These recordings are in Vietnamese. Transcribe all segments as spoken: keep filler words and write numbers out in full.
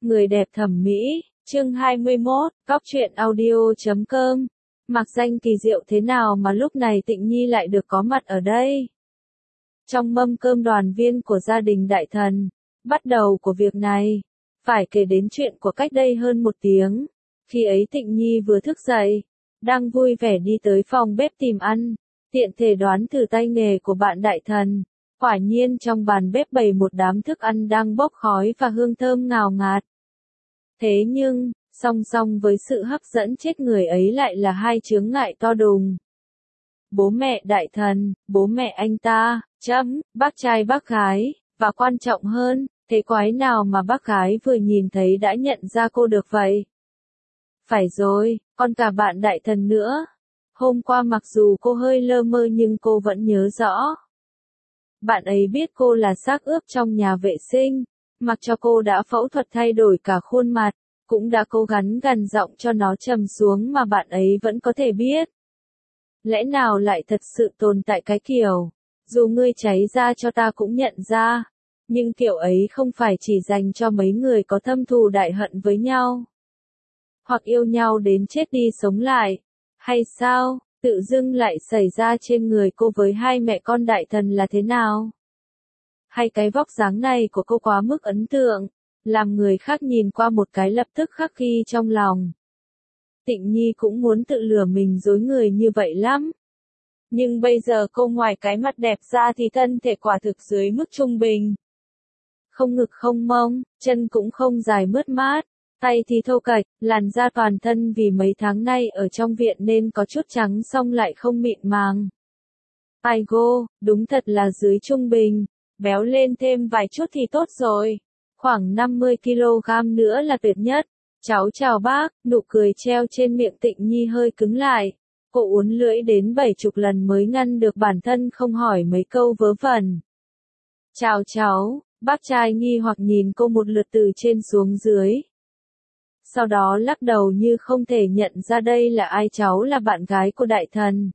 Người đẹp thẩm mỹ, chương hai mươi mốt, cóc truyện audio chấm com. Mặc danh kỳ diệu thế nào mà lúc này Tịnh Nhi lại được có mặt ở đây? Trong mâm cơm đoàn viên của gia đình đại thần, bắt đầu của việc này, phải kể đến chuyện của cách đây hơn một tiếng. Khi ấy Tịnh Nhi vừa thức dậy, đang vui vẻ đi tới phòng bếp tìm ăn, tiện thể đoán thử tay nghề của bạn đại thần. Quả nhiên trong bàn bếp bày một đám thức ăn đang bốc khói và hương thơm ngào ngạt. Thế nhưng, song song với sự hấp dẫn chết người ấy lại là hai chướng ngại to đùng. Bố mẹ đại thần, bố mẹ anh ta, chấm, bác trai bác gái, và quan trọng hơn, thế quái nào mà bác gái vừa nhìn thấy đã nhận ra cô được vậy? Phải rồi, còn cả bạn đại thần nữa. Hôm qua mặc dù cô hơi lơ mơ nhưng cô vẫn nhớ rõ. Bạn ấy biết cô là xác ướp trong nhà vệ sinh, mặc cho cô đã phẫu thuật thay đổi cả khuôn mặt, cũng đã cố gắng gằn giọng cho nó trầm xuống mà bạn ấy vẫn có thể biết. Lẽ nào lại thật sự tồn tại cái kiểu, dù ngươi cháy ra cho ta cũng nhận ra, nhưng kiểu ấy không phải chỉ dành cho mấy người có thâm thù đại hận với nhau, hoặc yêu nhau đến chết đi sống lại, hay sao? Tự dưng lại xảy ra trên người cô với hai mẹ con đại thần là thế nào? Hay cái vóc dáng này của cô quá mức ấn tượng, làm người khác nhìn qua một cái lập tức khắc ghi trong lòng. Tịnh Nhi cũng muốn tự lừa mình dối người như vậy lắm. Nhưng bây giờ cô ngoài cái mặt đẹp ra thì thân thể quả thực dưới mức trung bình. Không ngực không mông, chân cũng không dài mướt mát. Tay thì thô kệch, làn da toàn thân vì mấy tháng nay ở trong viện nên có chút trắng song lại không mịn màng. Ai gô, đúng thật là dưới trung bình, béo lên thêm vài chút thì tốt rồi. Khoảng năm mươi ki lô gam nữa là tuyệt nhất. Cháu chào bác, nụ cười treo trên miệng Tịnh Nhi hơi cứng lại. Cô uốn lưỡi đến bảy chục lần mới ngăn được bản thân không hỏi mấy câu vớ vẩn. Chào cháu, bác trai nghi hoặc nhìn cô một lượt từ trên xuống dưới. Sau đó lắc đầu như không thể nhận ra đây là ai. Cháu là bạn gái của đại thần.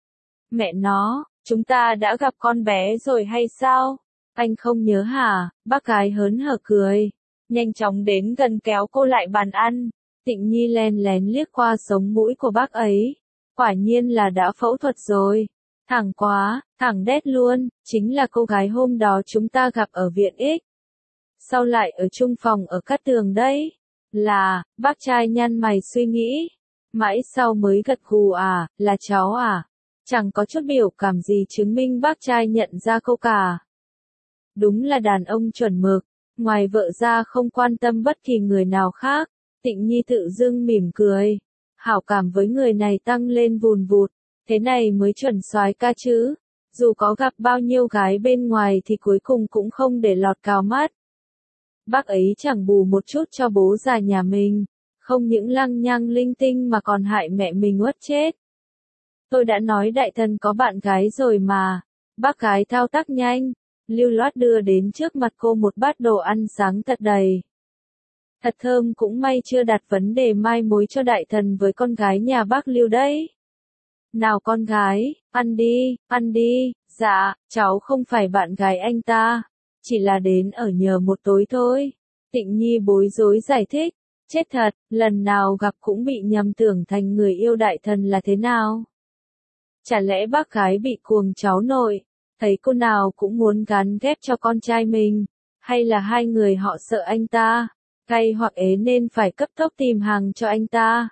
Mẹ nó, chúng ta đã gặp con bé rồi hay sao? Anh không nhớ hả? Bác gái hớn hở cười. Nhanh chóng đến gần kéo cô lại bàn ăn. Tịnh Nhi len lén liếc qua sống mũi của bác ấy. Quả nhiên là đã phẫu thuật rồi. Thẳng quá, thẳng đét luôn, chính là cô gái hôm đó chúng ta gặp ở viện X. Sao lại ở chung phòng ở Cát Tường đấy? Là, bác trai nhăn mày suy nghĩ. Mãi sau mới gật gù à, là cháu à? Chẳng có chút biểu cảm gì chứng minh bác trai nhận ra cô cả. Đúng là đàn ông chuẩn mực, ngoài vợ ra không quan tâm bất kỳ người nào khác. Tịnh Nhi tự dưng mỉm cười. Hảo cảm với người này tăng lên vùn vụt. Thế này mới chuẩn soái ca chứ. Dù có gặp bao nhiêu gái bên ngoài thì cuối cùng cũng không để lọt cào mắt. Bác ấy chẳng bù một chút cho bố già nhà mình, không những lăng nhăng linh tinh mà còn hại mẹ mình uất chết. Tôi đã nói đại thần có bạn gái rồi mà. Bác gái thao tác nhanh, lưu loát đưa đến trước mặt cô một bát đồ ăn sáng thật đầy. Thật thơm, cũng may chưa đặt vấn đề mai mối cho đại thần với con gái nhà bác Lưu đấy. Nào con gái, ăn đi, ăn đi. Dạ, cháu không phải bạn gái anh ta. Chỉ là đến ở nhờ một tối thôi. Tịnh Nhi bối rối giải thích. Chết thật, lần nào gặp cũng bị nhầm tưởng thành người yêu đại thần là thế nào? Chả lẽ bác gái bị cuồng cháu nội, thấy cô nào cũng muốn gắn ghép cho con trai mình? Hay là hai người họ sợ anh ta, gay hoặc ế nên phải cấp tốc tìm hàng cho anh ta?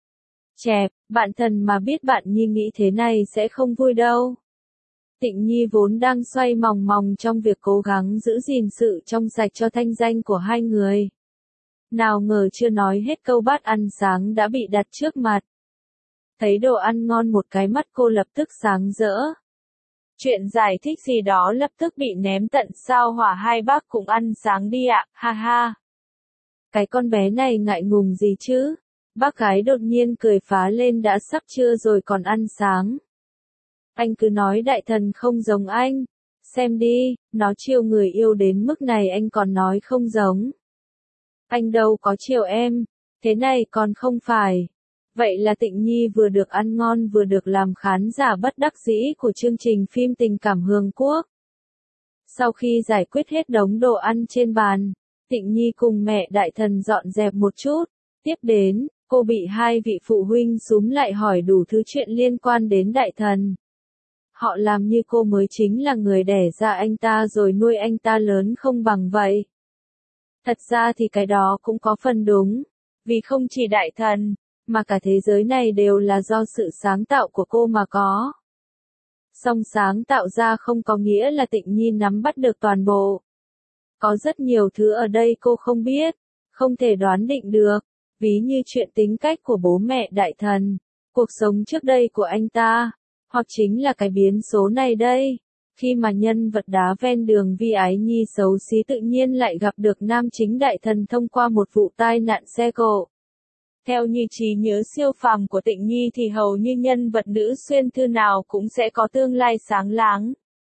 Chẹp, bạn thần mà biết bạn Nhi nghĩ thế này sẽ không vui đâu. Tịnh Nhi vốn đang xoay mòng mòng trong việc cố gắng giữ gìn sự trong sạch cho thanh danh của hai người. Nào ngờ chưa nói hết câu bát ăn sáng đã bị đặt trước mặt. Thấy đồ ăn ngon một cái mắt cô lập tức sáng rỡ. Chuyện giải thích gì đó lập tức bị ném tận sao hỏa. Hai bác cùng ăn sáng đi ạ, ha ha. Cái con bé này ngại ngùng gì chứ? Bác gái đột nhiên cười phá lên, đã sắp trưa rồi còn ăn sáng. Anh cứ nói đại thần không giống anh. Xem đi, nó chiều người yêu đến mức này anh còn nói không giống. Anh đâu có chiều em, thế này còn không phải. Vậy là Tịnh Nhi vừa được ăn ngon vừa được làm khán giả bất đắc dĩ của chương trình phim tình cảm Hương Quốc. Sau khi giải quyết hết đống đồ ăn trên bàn, Tịnh Nhi cùng mẹ đại thần dọn dẹp một chút. Tiếp đến, cô bị hai vị phụ huynh xúm lại hỏi đủ thứ chuyện liên quan đến đại thần. Họ làm như cô mới chính là người đẻ ra anh ta rồi nuôi anh ta lớn không bằng vậy. Thật ra thì cái đó cũng có phần đúng, vì không chỉ đại thần, mà cả thế giới này đều là do sự sáng tạo của cô mà có. Song sáng tạo ra không có nghĩa là Tịnh Nhi nắm bắt được toàn bộ. Có rất nhiều thứ ở đây cô không biết, không thể đoán định được, ví như chuyện tính cách của bố mẹ đại thần, cuộc sống trước đây của anh ta, hoặc chính là cái biến số này đây, khi mà nhân vật đá ven đường Vi Ái Nhi xấu xí tự nhiên lại gặp được nam chính đại thần thông qua một vụ tai nạn xe cộ. Theo như trí nhớ siêu phàm của Tịnh Nhi thì hầu như nhân vật nữ xuyên thư nào cũng sẽ có tương lai sáng láng.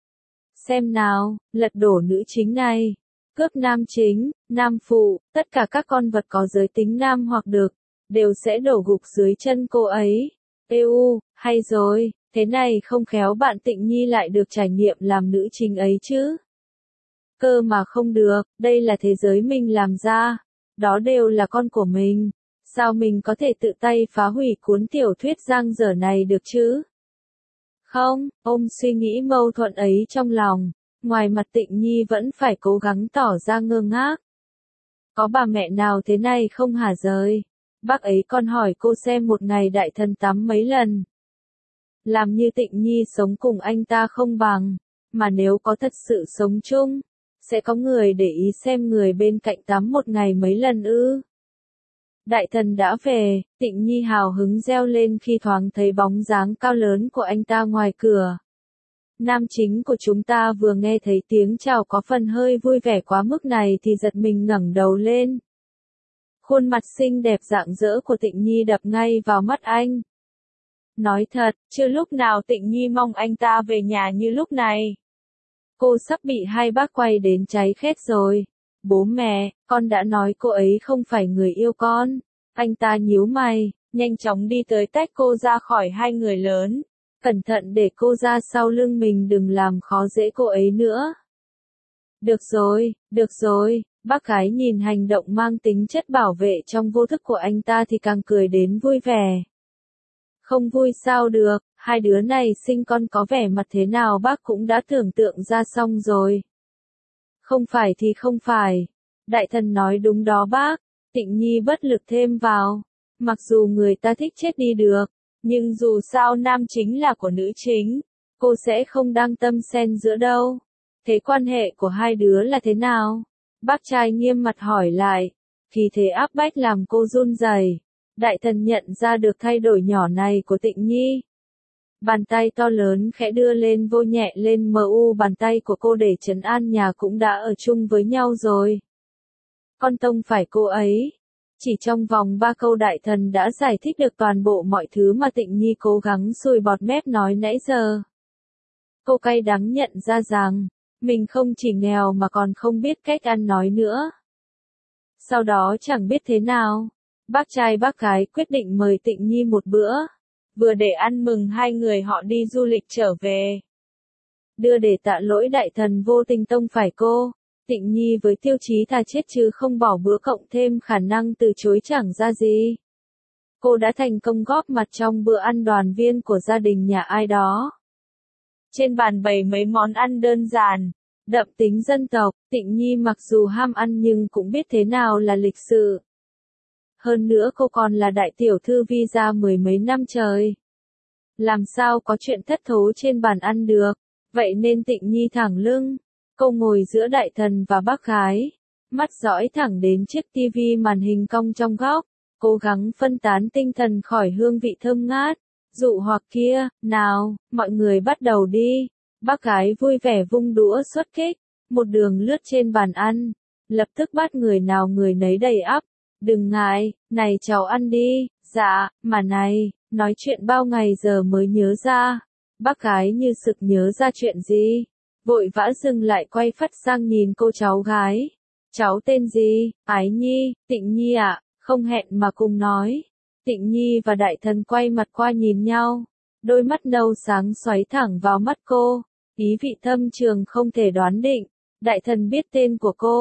Xem nào, lật đổ nữ chính này, cướp nam chính, nam phụ, tất cả các con vật có giới tính nam hoặc được, đều sẽ đổ gục dưới chân cô ấy. Eu, hay rồi, thế này không khéo bạn Tịnh Nhi lại được trải nghiệm làm nữ chính ấy chứ. Cơ mà không được, đây là thế giới mình làm ra, đó đều là con của mình. Sao mình có thể tự tay phá hủy cuốn tiểu thuyết dang dở này được chứ? Không, ông suy nghĩ mâu thuẫn ấy trong lòng, ngoài mặt Tịnh Nhi vẫn phải cố gắng tỏ ra ngơ ngác. Có bà mẹ nào thế này không hả rời? Bác ấy còn hỏi cô xem một ngày đại thần tắm mấy lần. Làm như Tịnh Nhi sống cùng anh ta không bằng, mà nếu có thật sự sống chung, sẽ có người để ý xem người bên cạnh tắm một ngày mấy lần ư? Đại thần đã về, Tịnh Nhi hào hứng reo lên khi thoáng thấy bóng dáng cao lớn của anh ta ngoài cửa. Nam chính của chúng ta vừa nghe thấy tiếng chào có phần hơi vui vẻ quá mức này thì giật mình ngẩng đầu lên. Khuôn mặt xinh đẹp rạng rỡ của Tịnh Nhi đập ngay vào mắt anh. Nói thật, chưa lúc nào Tịnh Nhi mong anh ta về nhà như lúc này. Cô sắp bị hai bác quay đến cháy khét rồi. Bố mẹ, con đã nói cô ấy không phải người yêu con. Anh ta nhíu mày, nhanh chóng đi tới tách cô ra khỏi hai người lớn. Cẩn thận để cô ra sau lưng mình đừng làm khó dễ cô ấy nữa. Được rồi, được rồi, bác gái nhìn hành động mang tính chất bảo vệ trong vô thức của anh ta thì càng cười đến vui vẻ. Không vui sao được, hai đứa này sinh con có vẻ mặt thế nào bác cũng đã tưởng tượng ra xong rồi. Không phải thì không phải. Đại thần nói đúng đó bác. Tịnh Nhi bất lực thêm vào. Mặc dù người ta thích chết đi được, nhưng dù sao nam chính là của nữ chính, cô sẽ không đăng tâm xen giữa đâu. Thế quan hệ của hai đứa là thế nào? Bác trai nghiêm mặt hỏi lại. Khí thế áp bách làm cô run rẩy. Đại thần nhận ra được thay đổi nhỏ này của Tịnh Nhi. Bàn tay to lớn khẽ đưa lên vô nhẹ lên mờ u bàn tay của cô để trấn an nhà cũng đã ở chung với nhau rồi. Con tông phải cô ấy. Chỉ trong vòng ba câu đại thần đã giải thích được toàn bộ mọi thứ mà Tịnh Nhi cố gắng sùi bọt mép nói nãy giờ. Cô cay đắng nhận ra rằng, mình không chỉ nghèo mà còn không biết cách ăn nói nữa. Sau đó chẳng biết thế nào, bác trai bác gái quyết định mời Tịnh Nhi một bữa. Vừa để ăn mừng hai người họ đi du lịch trở về. Đưa để tạ lỗi đại thần vô tình tông phải cô. Tịnh Nhi với tiêu chí thà chết chứ không bỏ bữa cộng thêm khả năng từ chối chẳng ra gì. Cô đã thành công góp mặt trong bữa ăn đoàn viên của gia đình nhà ai đó. Trên bàn bày mấy món ăn đơn giản, đậm tính dân tộc, Tịnh Nhi mặc dù ham ăn nhưng cũng biết thế nào là lịch sự. Hơn nữa cô còn là đại tiểu thư visa mười mấy năm trời. Làm sao có chuyện thất thố trên bàn ăn được, vậy nên Tịnh Nhi thẳng lưng. Cô ngồi giữa đại thần và bác gái, mắt dõi thẳng đến chiếc tivi màn hình cong trong góc, cố gắng phân tán tinh thần khỏi hương vị thơm ngát. Dụ hoặc kia, nào, mọi người bắt đầu đi. Bác gái vui vẻ vung đũa xuất kích, một đường lướt trên bàn ăn, lập tức bắt người nào người nấy đầy ắp. Đừng ngại, này cháu ăn đi, dạ, mà này, nói chuyện bao ngày giờ mới nhớ ra. Bác gái như sực nhớ ra chuyện gì, vội vã dừng lại quay phắt sang nhìn cô cháu gái. Cháu tên gì? Ái Nhi, Tịnh Nhi ạ, không hẹn mà cùng nói. Tịnh Nhi và đại thần quay mặt qua nhìn nhau, đôi mắt nâu sáng xoáy thẳng vào mắt cô, ý vị thâm trường không thể đoán định. Đại thần biết tên của cô,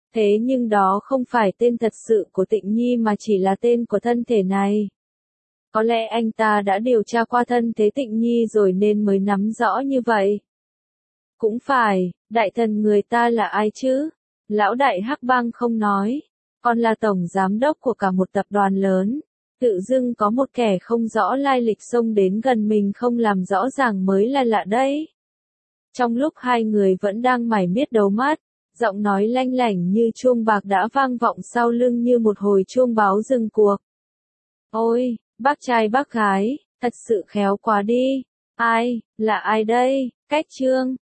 Thế nhưng đó không phải tên thật sự của Tịnh Nhi mà chỉ là tên của thân thể này. Có lẽ anh ta đã điều tra qua thân thế Tịnh Nhi rồi nên mới nắm rõ như vậy. Cũng phải, đại thần người ta là ai chứ? Lão đại Hắc Bang không nói. Con là tổng giám đốc của cả một tập đoàn lớn. Tự dưng có một kẻ không rõ lai lịch xông đến gần mình không làm rõ ràng mới là lạ đấy. Trong lúc hai người vẫn đang mải miết đấu mắt, giọng nói lanh lảnh như chuông bạc đã vang vọng sau lưng như một hồi chuông báo dừng cuộc. Ôi, bác trai bác gái, thật sự khéo quá đi. Ai, là ai đây? Cách Trương.